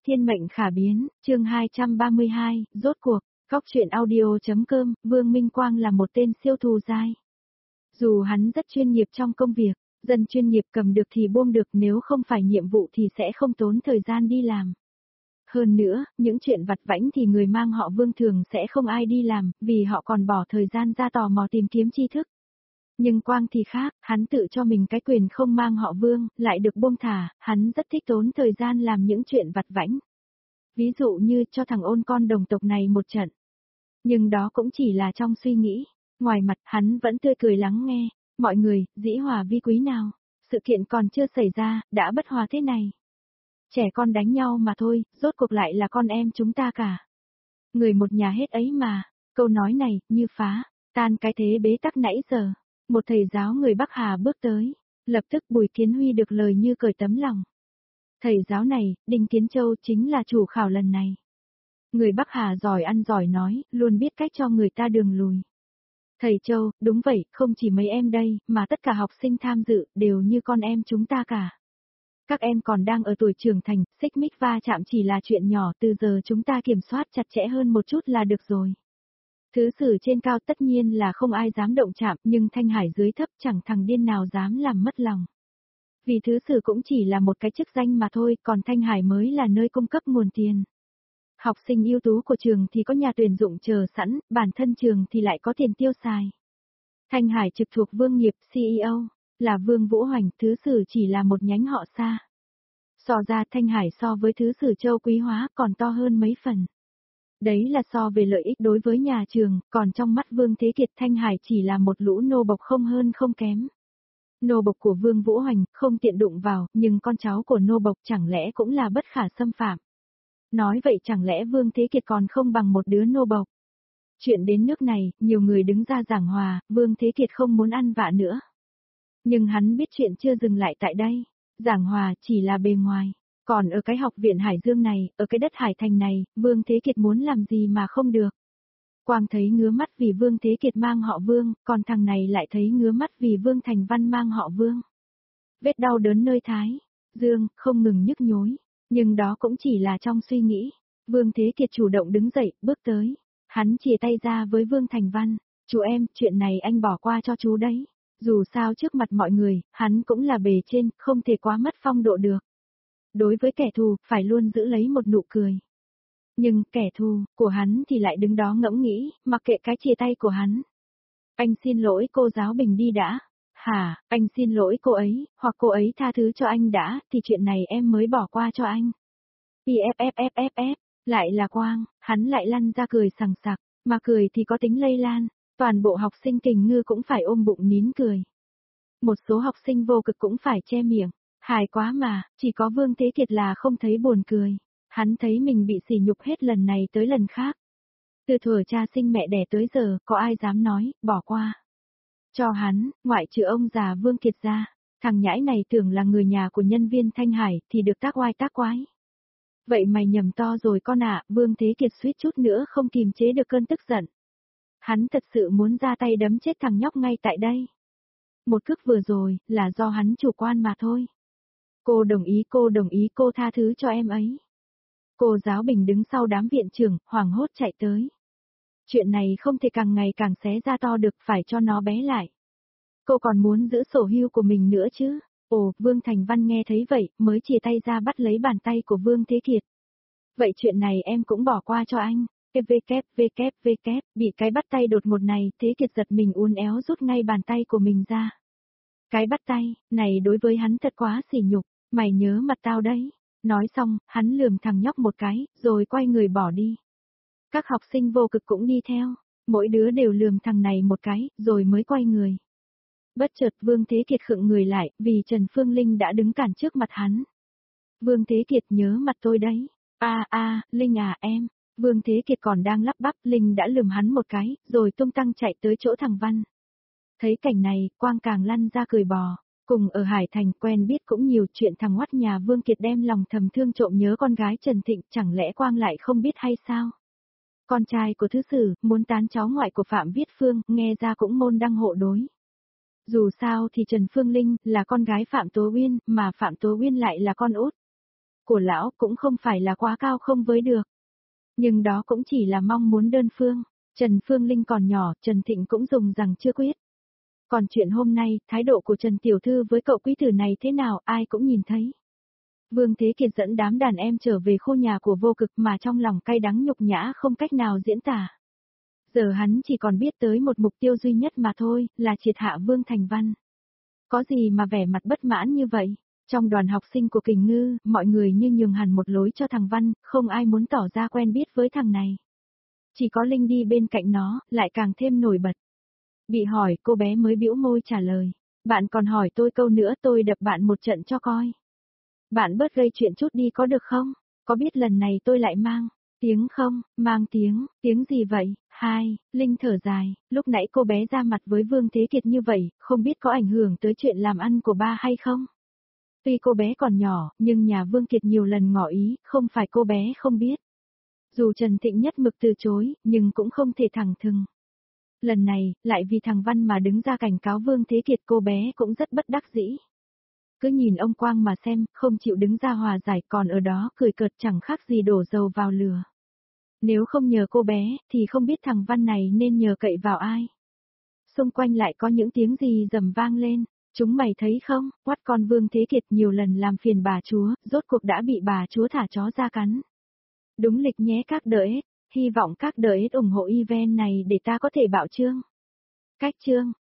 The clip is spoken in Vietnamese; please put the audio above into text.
Thiên mệnh khả biến, chương 232, rốt cuộc, góc truyện audio.com, Vương Minh Quang là một tên siêu thù dai. Dù hắn rất chuyên nghiệp trong công việc, dân chuyên nghiệp cầm được thì buông được, nếu không phải nhiệm vụ thì sẽ không tốn thời gian đi làm. Hơn nữa, những chuyện vặt vãnh thì người mang họ Vương thường sẽ không ai đi làm, vì họ còn bỏ thời gian ra tò mò tìm kiếm tri thức. Nhưng Quang thì khác, hắn tự cho mình cái quyền không mang họ Vương, lại được buông thả, hắn rất thích tốn thời gian làm những chuyện vặt vãnh. Ví dụ như cho thằng ôn con đồng tộc này một trận. Nhưng đó cũng chỉ là trong suy nghĩ, ngoài mặt hắn vẫn tươi cười lắng nghe, mọi người, dĩ hòa vi quý nào, sự kiện còn chưa xảy ra, đã bất hòa thế này. Trẻ con đánh nhau mà thôi, rốt cuộc lại là con em chúng ta cả. Người một nhà hết ấy mà, câu nói này, như phá, tan cái thế bế tắc nãy giờ. Một thầy giáo người Bắc Hà bước tới, lập tức Bùi Kiến Huy được lời như cởi tấm lòng. Thầy giáo này, Đinh Kiến Châu chính là chủ khảo lần này. Người Bắc Hà giỏi ăn giỏi nói, luôn biết cách cho người ta đường lùi. Thầy Châu, đúng vậy, không chỉ mấy em đây, mà tất cả học sinh tham dự, đều như con em chúng ta cả. Các em còn đang ở tuổi trưởng thành, xích mích va chạm chỉ là chuyện nhỏ, từ giờ chúng ta kiểm soát chặt chẽ hơn một chút là được rồi. Thứ sử trên cao tất nhiên là không ai dám động chạm, nhưng Thanh Hải dưới thấp chẳng thằng điên nào dám làm mất lòng. Vì thứ sử cũng chỉ là một cái chức danh mà thôi, còn Thanh Hải mới là nơi cung cấp nguồn tiền. Học sinh ưu tú của trường thì có nhà tuyển dụng chờ sẵn, bản thân trường thì lại có tiền tiêu xài. Thanh Hải trực thuộc Vương Nghiệp, CEO, là Vương Vũ Hoành, thứ sử chỉ là một nhánh họ xa. So ra Thanh Hải so với thứ sử Châu Quý Hóa còn to hơn mấy phần. Đấy là so về lợi ích đối với nhà trường, còn trong mắt Vương Thế Kiệt Thanh Hải chỉ là một lũ nô bộc không hơn không kém. Nô bộc của Vương Vũ Hoành không tiện đụng vào, nhưng con cháu của nô bộc chẳng lẽ cũng là bất khả xâm phạm. Nói vậy chẳng lẽ Vương Thế Kiệt còn không bằng một đứa nô bộc. Chuyện đến nước này, nhiều người đứng ra giảng hòa, Vương Thế Kiệt không muốn ăn vạ nữa. Nhưng hắn biết chuyện chưa dừng lại tại đây, giảng hòa chỉ là bề ngoài. Còn ở cái học viện Hải Dương này, ở cái đất Hải Thành này, Vương Thế Kiệt muốn làm gì mà không được. Quang thấy ngứa mắt vì Vương Thế Kiệt mang họ Vương, còn thằng này lại thấy ngứa mắt vì Vương Thành Văn mang họ Vương. Vết đau đớn nơi thái, Dương, không ngừng nhức nhối. Nhưng đó cũng chỉ là trong suy nghĩ. Vương Thế Kiệt chủ động đứng dậy, bước tới. Hắn chìa tay ra với Vương Thành Văn. Chú em, chuyện này anh bỏ qua cho chú đấy. Dù sao trước mặt mọi người, hắn cũng là bề trên, không thể quá mất phong độ được. Đối với kẻ thù, phải luôn giữ lấy một nụ cười. Nhưng, kẻ thù, của hắn thì lại đứng đó ngẫm nghĩ, mặc kệ cái chia tay của hắn. Anh xin lỗi cô giáo Bình đi đã. Hả, anh xin lỗi cô ấy, hoặc cô ấy tha thứ cho anh đã, thì chuyện này em mới bỏ qua cho anh. PFFFFF, lại là Quang, hắn lại lăn ra cười sằng sặc, mà cười thì có tính lây lan, toàn bộ học sinh Kình Ngư cũng phải ôm bụng nín cười. Một số học sinh vô cực cũng phải che miệng. Hài quá mà, chỉ có Vương Thế Kiệt là không thấy buồn cười. Hắn thấy mình bị sỉ nhục hết lần này tới lần khác. Từ thuở cha sinh mẹ đẻ tới giờ, có ai dám nói, bỏ qua. Cho hắn, ngoại trừ ông già Vương Kiệt ra, thằng nhãi này tưởng là người nhà của nhân viên Thanh Hải thì được tác oai tác quái. Vậy mày nhầm to rồi con ạ, Vương Thế Kiệt suýt chút nữa không kìm chế được cơn tức giận. Hắn thật sự muốn ra tay đấm chết thằng nhóc ngay tại đây. Một cước vừa rồi, là do hắn chủ quan mà thôi. Cô đồng ý cô tha thứ cho em ấy. Cô giáo Bình đứng sau đám viện trưởng, hoảng hốt chạy tới. Chuyện này không thể càng ngày càng xé ra to được, phải cho nó bé lại. Cô còn muốn giữ sổ hưu của mình nữa chứ. Ồ, Vương Thành Văn nghe thấy vậy, mới chìa tay ra bắt lấy bàn tay của Vương Thế Kiệt. Vậy chuyện này em cũng bỏ qua cho anh. VKVKVK, bị cái bắt tay đột ngột này, Thế Kiệt giật mình uốn éo rút ngay bàn tay của mình ra. Cái bắt tay, này đối với hắn thật quá sỉ nhục. Mày nhớ mặt tao đấy. Nói xong, hắn lườm thằng nhóc một cái, rồi quay người bỏ đi. Các học sinh vô cực cũng đi theo. Mỗi đứa đều lườm thằng này một cái, rồi mới quay người. Bất chợt Vương Thế Kiệt khựng người lại, vì Trần Phương Linh đã đứng cản trước mặt hắn. Vương Thế Kiệt nhớ mặt tôi đấy. Linh à em. Vương Thế Kiệt còn đang lắp bắp, Linh đã lườm hắn một cái, rồi tung tăng chạy tới chỗ thằng Văn. Thấy cảnh này, Quang càng lăn ra cười bò. Cùng ở Hải Thành quen biết cũng nhiều chuyện, thằng ngoắt nhà Vương Kiệt đem lòng thầm thương trộm nhớ con gái Trần Thịnh, chẳng lẽ Quang lại không biết hay sao? Con trai của thứ sử, muốn tán cháu ngoại của Phạm Viết Phương, nghe ra cũng môn đăng hộ đối. Dù sao thì Trần Phương Linh là con gái Phạm Tố Uyên, mà Phạm Tố Uyên lại là con út của lão cũng không phải là quá cao không với được. Nhưng đó cũng chỉ là mong muốn đơn phương. Trần Phương Linh còn nhỏ, Trần Thịnh cũng dùng rằng chưa quyết. Còn chuyện hôm nay, thái độ của Trần Tiểu Thư với cậu quý tử này thế nào ai cũng nhìn thấy. Vương Thế Kiệt dẫn đám đàn em trở về khu nhà của Vô Cực mà trong lòng cay đắng nhục nhã không cách nào diễn tả. Giờ hắn chỉ còn biết tới một mục tiêu duy nhất mà thôi, là triệt hạ Vương Thành Văn. Có gì mà vẻ mặt bất mãn như vậy? Trong đoàn học sinh của Kình Ngư, mọi người như nhường hẳn một lối cho thằng Văn, không ai muốn tỏ ra quen biết với thằng này. Chỉ có Linh đi bên cạnh nó, lại càng thêm nổi bật. Bị hỏi, cô bé mới bĩu môi trả lời. Bạn còn hỏi tôi câu nữa tôi đập bạn một trận cho coi. Bạn bớt gây chuyện chút đi có được không? Có biết lần này tôi lại mang tiếng không? Mang tiếng gì vậy? Linh thở dài, lúc nãy cô bé ra mặt với Vương Thế Kiệt như vậy, không biết có ảnh hưởng tới chuyện làm ăn của ba hay không? Tuy cô bé còn nhỏ, nhưng nhà Vương Kiệt nhiều lần ngỏ ý, không phải cô bé không biết. Dù Trần Thịnh nhất mực từ chối, nhưng cũng không thể thẳng thừng. Lần này, lại vì thằng Văn mà đứng ra cảnh cáo Vương Thế Kiệt cô bé cũng rất bất đắc dĩ. Cứ nhìn ông Quang mà xem, không chịu đứng ra hòa giải còn ở đó cười cợt chẳng khác gì đổ dầu vào lửa. Nếu không nhờ cô bé, thì không biết thằng Văn này nên nhờ cậy vào ai. Xung quanh lại có những tiếng gì rầm vang lên. Chúng mày thấy không, quát con Vương Thế Kiệt nhiều lần làm phiền bà chúa, rốt cuộc đã bị bà chúa thả chó ra cắn. Đúng lịch nhé các đợi, hy vọng các đợi ủng hộ event này để ta có thể bạo chương. Cách chương